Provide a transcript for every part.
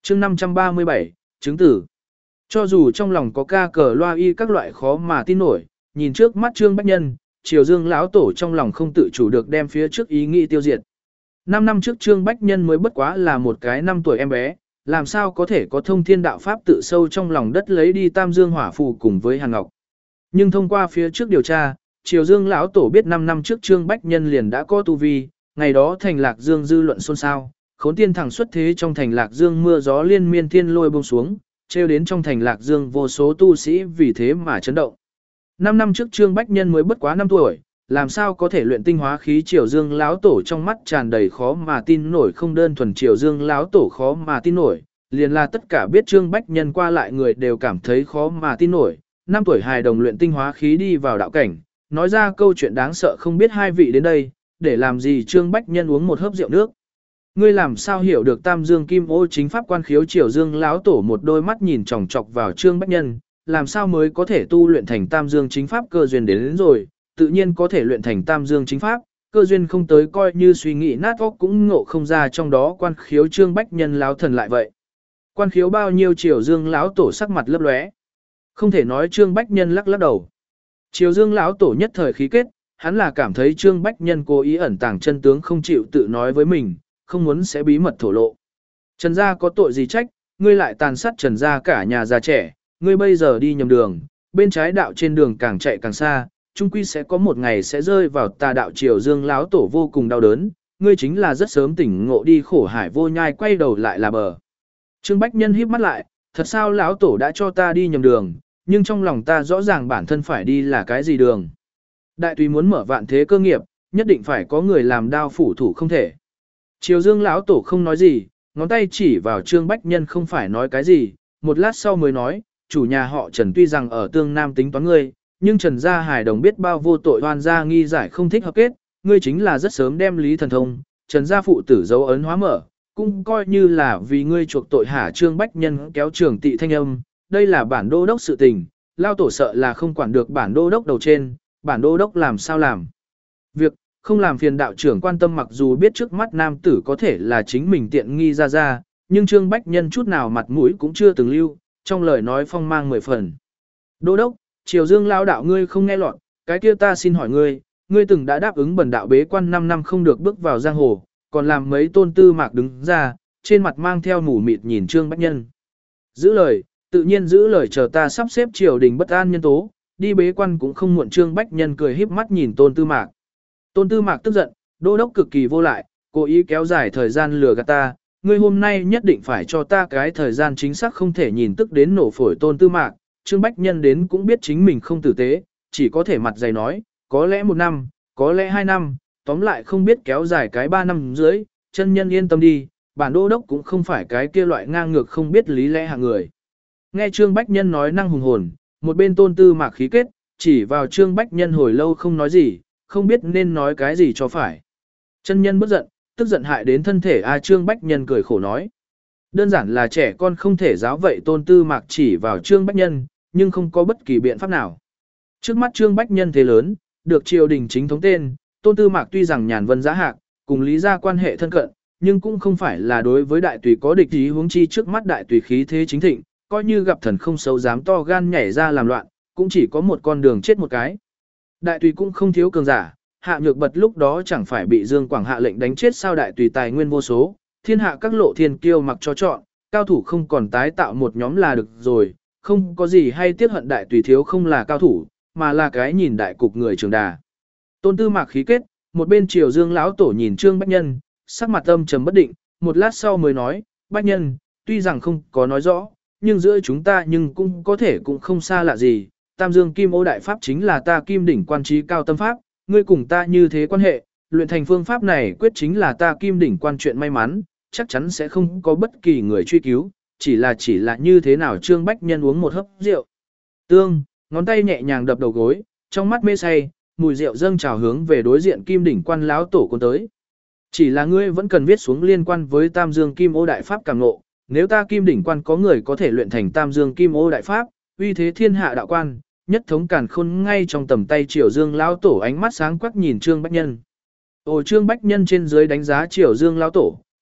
chương 537, chứng tử. Cho dù trong lòng có ca cờ loa y các loại khó mà tin nổi, nhìn trước mắt Trương Bách Nhân, Triều Dương lão tổ trong lòng không tự chủ được đem phía trước ý nghĩ tiêu diệt. 5 năm trước Trương Bách Nhân mới bất quá là một cái 5 tuổi em bé, làm sao có thể có thông thiên đạo pháp tự sâu trong lòng đất lấy đi Tam Dương hỏa phù cùng với Hàn Ngọc. Nhưng thông qua phía trước điều tra, Triều Dương lão tổ biết 5 năm trước Trương Bách Nhân liền đã có tu vi, ngày đó thành Lạc Dương dư luận xôn xao, Khốn Tiên thẳng xuất thế trong thành Lạc Dương mưa gió liên miên thiên lôi buông xuống, trêu đến trong thành Lạc Dương vô số tu sĩ vì thế mà chấn động. 5 năm trước Trương Bách Nhân mới bất quá 5 tuổi, làm sao có thể luyện tinh hóa khí Triều Dương lão tổ trong mắt tràn đầy khó mà tin nổi, không đơn thuần Triều Dương lão tổ khó mà tin nổi, liền là tất cả biết Trương Bách Nhân qua lại người đều cảm thấy khó mà tin nổi. 5 tuổi hài đồng luyện tinh hóa khí đi vào đạo cảnh, nói ra câu chuyện đáng sợ không biết hai vị đến đây, để làm gì Trương Bách Nhân uống một hớp rượu nước. Ngươi làm sao hiểu được Tam Dương Kim Ô chính pháp quan khiếu Triều Dương lão tổ một đôi mắt nhìn chòng chọc vào Trương Bách Nhân, làm sao mới có thể tu luyện thành Tam Dương chính pháp cơ duyên đến rồi, tự nhiên có thể luyện thành Tam Dương chính pháp, cơ duyên không tới coi như suy nghĩ nát óc cũng ngộ không ra trong đó quan khiếu Trương Bách Nhân lão thần lại vậy. Quan khiếu bao nhiêu Triều Dương lão tổ sắc mặt lấp lóe. Không thể nói Trương Bách Nhân lắc lắc đầu. Triều Dương lão tổ nhất thời khí kết, hắn là cảm thấy Trương Bách Nhân cố ý ẩn tàng chân tướng không chịu tự nói với mình, không muốn sẽ bí mật thổ lộ. Trần gia có tội gì trách, ngươi lại tàn sát Trần gia cả nhà già trẻ, ngươi bây giờ đi nhầm đường, bên trái đạo trên đường càng chạy càng xa, chung quy sẽ có một ngày sẽ rơi vào tà đạo. Triều Dương lão tổ vô cùng đau đớn, ngươi chính là rất sớm tỉnh ngộ đi khổ hải vô nhai quay đầu lại là bờ. Trương Bách Nhân híp mắt lại, thật sao lão tổ đã cho ta đi nhầm đường, nhưng trong lòng ta rõ ràng bản thân phải đi là cái gì đường. Đại tùy muốn mở vạn thế cơ nghiệp, nhất định phải có người làm đao phủ thủ không thể. Triều Dương lão tổ không nói gì, ngón tay chỉ vào Trương Bách Nhân không phải nói cái gì, một lát sau mới nói, chủ nhà họ Trần tuy rằng ở tương nam tính toán ngươi, nhưng Trần gia hài đồng biết bao vô tội oan gia nghi giải không thích hợp kết, ngươi chính là rất sớm đem lý thần thông, Trần gia phụ tử dấu ấn hóa mở, cũng coi như là vì ngươi chuộc tội hả. Trương Bách Nhân kéo Trường Tị thanh âm, đây là bản đô đốc sự tình, lao tổ sợ là không quản được bản đô đốc đầu trên, bản đô đốc làm sao làm. Việc, không làm phiền đạo trưởng quan tâm. Mặc dù biết trước mắt nam tử có thể là chính mình tiện nghi ra, nhưng Trương Bách Nhân chút nào mặt mũi cũng chưa từng lưu, trong lời nói phong mang 10 phần. Đô đốc, Triều Dương lao đạo ngươi không nghe lọt, cái kia ta xin hỏi ngươi từng đã đáp ứng bần đạo bế quan 5 năm không được bước vào giang hồ, còn làm mấy tôn tư mạc đứng ra, trên mặt mang theo mù mịt nhìn Trương Bách Nhân. Giữ lời, tự nhiên giữ lời, chờ ta sắp xếp triều đình bất an nhân tố, đi bế quan cũng không muộn. Trương Bách Nhân cười híp mắt nhìn Tôn Tư Mạc. Tôn Tư Mạc tức giận, đô đốc cực kỳ vô lại, cố ý kéo dài thời gian lừa gạt ta, ngươi hôm nay nhất định phải cho ta cái thời gian chính xác không thể nhìn tức đến nổ phổi. Tôn Tư Mạc, Trương Bách Nhân đến cũng biết chính mình không tử tế, chỉ có thể mặt dày nói, có lẽ 1 năm, có lẽ 2 năm, tóm lại không biết kéo dài cái 3 năm dưới, chân nhân yên tâm đi, bản đô đốc cũng không phải cái kia loại ngang ngược không biết lý lẽ hạng người. Nghe Trương Bách Nhân nói năng hùng hồn, một bên Tôn Tư Mạc khí kết, chỉ vào Trương Bách Nhân hồi lâu không nói gì, không biết nên nói cái gì cho phải. Chân nhân bất giận, tức giận hại đến thân thể Trương Bách Nhân cười khổ nói. Đơn giản là trẻ con không thể giáo vậy. Tôn Tư Mạc chỉ vào Trương Bách Nhân, nhưng không có bất kỳ biện pháp nào. Trước mắt Trương Bách Nhân thế lớn, được triều đình chính thống tên, Tôn Tư Mạc tuy rằng nhàn vân giá hạc, cùng lý gia quan hệ thân cận, nhưng cũng không phải là đối với đại tùy có địch ý. Huống chi trước mắt đại tùy khí thế chính thịnh, coi như gặp thần không xấu dám to gan nhảy ra làm loạn, cũng chỉ có một con đường chết một cái. Đại tùy cũng không thiếu cường giả, Hạ Nhược Bật lúc đó chẳng phải bị Dương Quảng hạ lệnh đánh chết sao. Đại tùy tài nguyên vô số, thiên hạ các lộ thiên kiêu mặc cho chọn, cao thủ không còn tái tạo một nhóm là được rồi, không có gì hay tiếc hận. Đại tùy thiếu không là cao thủ, mà là cái nhìn đại cục người trường đà. Tôn Tư Mạc khí kết, một bên Triều Dương lão tổ nhìn Trương Bách Nhân, sắc mặt âm trầm bất định, một lát sau mới nói, Bách Nhân, tuy rằng không có nói rõ, nhưng giữa chúng ta nhưng cũng có thể cũng không xa lạ gì. Tam Dương Kim Ô Đại Pháp chính là ta Kim Đỉnh Quan trí cao tâm pháp, ngươi cùng ta như thế quan hệ, luyện thành phương pháp này quyết chính là ta Kim Đỉnh Quan chuyện may mắn, chắc chắn sẽ không có bất kỳ người truy cứu, chỉ là như thế nào. Trương Bách Nhân uống một hớp rượu. Tương, ngón tay nhẹ nhàng đập đầu gối, trong mắt mê say, mùi rượu dâng trào hướng về đối diện Kim Đỉnh Quan lão tổ cuốn tới. Chỉ là ngươi vẫn cần viết xuống liên quan với Tam Dương Kim Ô Đại Pháp cảm ngộ, nếu ta Kim Đỉnh Quan có người có thể luyện thành Tam Dương Kim Ô Đại Pháp, uy thế thiên hạ đạo quan, nhất thống càn khôn ngay trong tầm tay. Triều Dương lão tổ ánh mắt sáng quắc nhìn Trương Bách Nhân. Trương Bách Nhân trên dưới đánh giá Triều Dương lão tổ,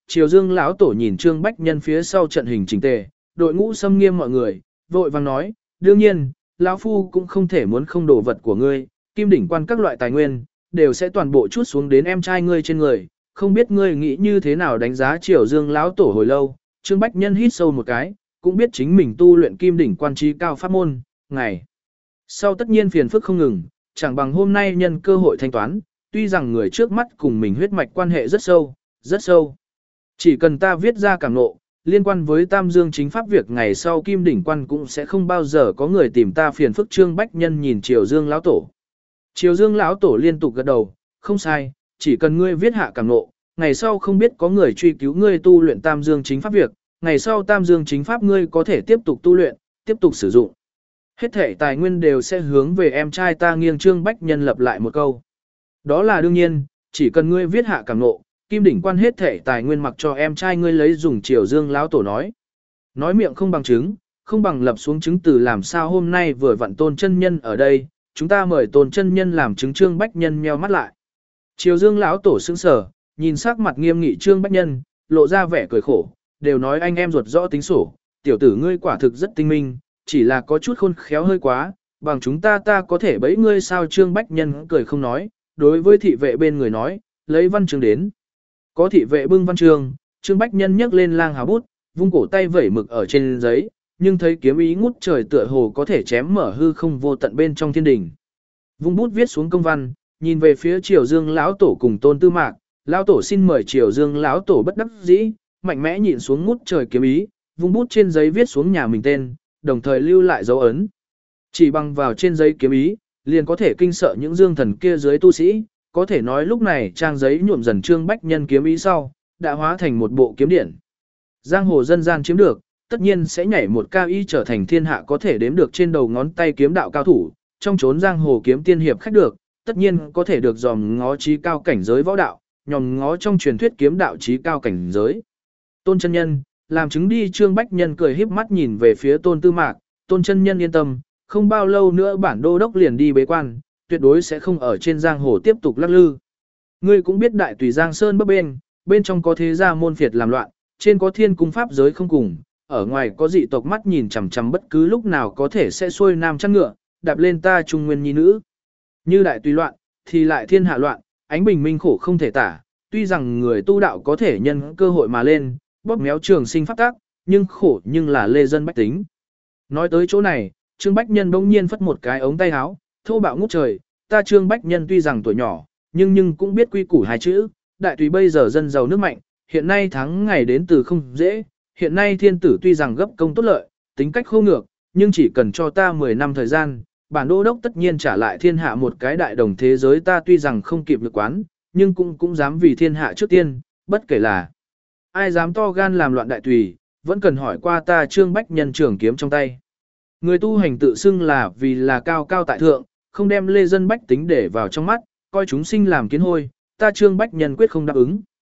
Triều Dương lão tổ nhìn Trương Bách Nhân phía sau trận hình chỉnh tề, đội ngũ xâm nghiêm mọi người, vội vàng nói, đương nhiên, lão phu cũng không thể muốn không đồ vật của ngươi, kim đỉnh quan các loại tài nguyên, đều sẽ toàn bộ chút xuống đến em trai ngươi trên người, không biết ngươi nghĩ như thế nào đánh giá Triều Dương lão tổ hồi lâu. Trương Bách Nhân hít sâu một cái, cũng biết chính mình tu luyện kim đỉnh quan trí cao pháp môn, ngày sau tất nhiên phiền phức không ngừng, chẳng bằng hôm nay nhân cơ hội thanh toán, tuy rằng người trước mắt cùng mình huyết mạch quan hệ rất sâu, rất sâu. Chỉ cần ta viết ra cảm ngộ, liên quan với Tam Dương chính pháp việc ngày sau kim đỉnh quan cũng sẽ không bao giờ có người tìm ta phiền phức. Trương Bách Nhân nhìn Triều Dương lão tổ. Triều Dương lão tổ liên tục gật đầu, không sai, chỉ cần ngươi viết hạ cảm ngộ, ngày sau không biết có người truy cứu ngươi tu luyện Tam Dương chính pháp việc, ngày sau Tam Dương chính pháp ngươi có thể tiếp tục tu luyện, tiếp tục sử dụng. Hết thể tài nguyên đều sẽ hướng về em trai ta nghiêng. Trương Bách Nhân lập lại một câu. Đó là đương nhiên, chỉ cần ngươi viết hạ cảm ngộ, kim đỉnh quan hết thể tài nguyên mặc cho em trai ngươi lấy dùng. Triều Dương lão tổ nói. Nói miệng không bằng chứng, không bằng lập xuống chứng từ. Làm sao hôm nay vừa vặn Tôn chân nhân ở đây, chúng ta mời Tôn chân nhân làm chứng. Trương Bách Nhân nheo mắt lại. Triều Dương lão tổ sững sờ, nhìn sắc mặt nghiêm nghị Trương Bách Nhân, lộ ra vẻ cười khổ, đều nói anh em ruột rõ tính sổ, tiểu tử ngươi quả thực rất tinh minh, chỉ là có chút khôn khéo hơi quá, bằng chúng ta có thể bẫy ngươi sao. Trương Bách Nhân cười không nói, đối với thị vệ bên người nói, lấy văn chương đến. Có thị vệ bưng văn chương, Trương Bách Nhân nhấc lên lang hào bút, vung cổ tay vẩy mực ở trên giấy, nhưng thấy kiếm ý ngút trời tựa hồ có thể chém mở hư không vô tận bên trong thiên đình. Vung bút viết xuống công văn, nhìn về phía Triều Dương lão tổ cùng Tôn Tư Mạc, lão tổ xin mời. Triều Dương lão tổ bất đắc dĩ, mạnh mẽ nhịn xuống ngút trời kiếm ý, vung bút trên giấy viết xuống nhà mình tên, đồng thời lưu lại dấu ấn. Chỉ bằng vào trên giấy kiếm ý, liền có thể kinh sợ những dương thần kia dưới tu sĩ, có thể nói lúc này trang giấy nhuộm dần Trương Bách Nhân kiếm ý sau, đã hóa thành một bộ kiếm điển. Giang hồ dân gian chiếm được, tất nhiên sẽ nhảy một cao y trở thành thiên hạ có thể đếm được trên đầu ngón tay kiếm đạo cao thủ, trong chốn giang hồ kiếm tiên hiệp khách được, tất nhiên có thể được dòm ngó trí cao cảnh giới võ đạo, nhòm ngó trong truyền thuyết kiếm đạo trí cao cảnh giới. Tôn chân nhân, làm chứng đi. Trương Bách Nhân cười híp mắt nhìn về phía Tôn Tư Mạc, Tôn chân nhân yên tâm, không bao lâu nữa bản đô đốc liền đi bế quan, tuyệt đối sẽ không ở trên giang hồ tiếp tục lắc lư. Ngươi cũng biết đại tùy Giang Sơn bấp bên trong có thế gia môn phiệt làm loạn, trên có thiên cung pháp giới không cùng, ở ngoài có dị tộc mắt nhìn chằm chằm bất cứ lúc nào có thể sẽ xuôi nam chăn ngựa, đạp lên ta trung nguyên nhi nữ. Như đại tùy loạn, thì lại thiên hạ loạn, ánh bình minh khổ không thể tả, tuy rằng người tu đạo có thể nhân cơ hội mà lên, bóp méo trường sinh pháp tác, nhưng khổ nhưng là lê dân bách tính. Nói tới chỗ này, Trương Bách Nhân bỗng nhiên phất một cái ống tay áo, thô bạo ngút trời, ta Trương Bách Nhân tuy rằng tuổi nhỏ, nhưng cũng biết quy củ hai chữ, đại tùy bây giờ dân giàu nước mạnh, hiện nay tháng ngày đến từ không dễ, hiện nay thiên tử tuy rằng gấp công tốt lợi, tính cách khô ngược, nhưng chỉ cần cho ta 10 năm thời gian, bản đô đốc tất nhiên trả lại thiên hạ một cái đại đồng thế giới. Ta tuy rằng không kịp lực quán, nhưng cũng dám vì thiên hạ trước tiên, bất kể là ai dám to gan làm loạn đại tùy, vẫn cần hỏi qua ta Trương Bách Nhân trường kiếm trong tay. Người tu hành tự xưng là vì là cao cao tại thượng, không đem lê dân bách tính để vào trong mắt, coi chúng sinh làm kiến hôi, ta Trương Bách Nhân quyết không đáp ứng.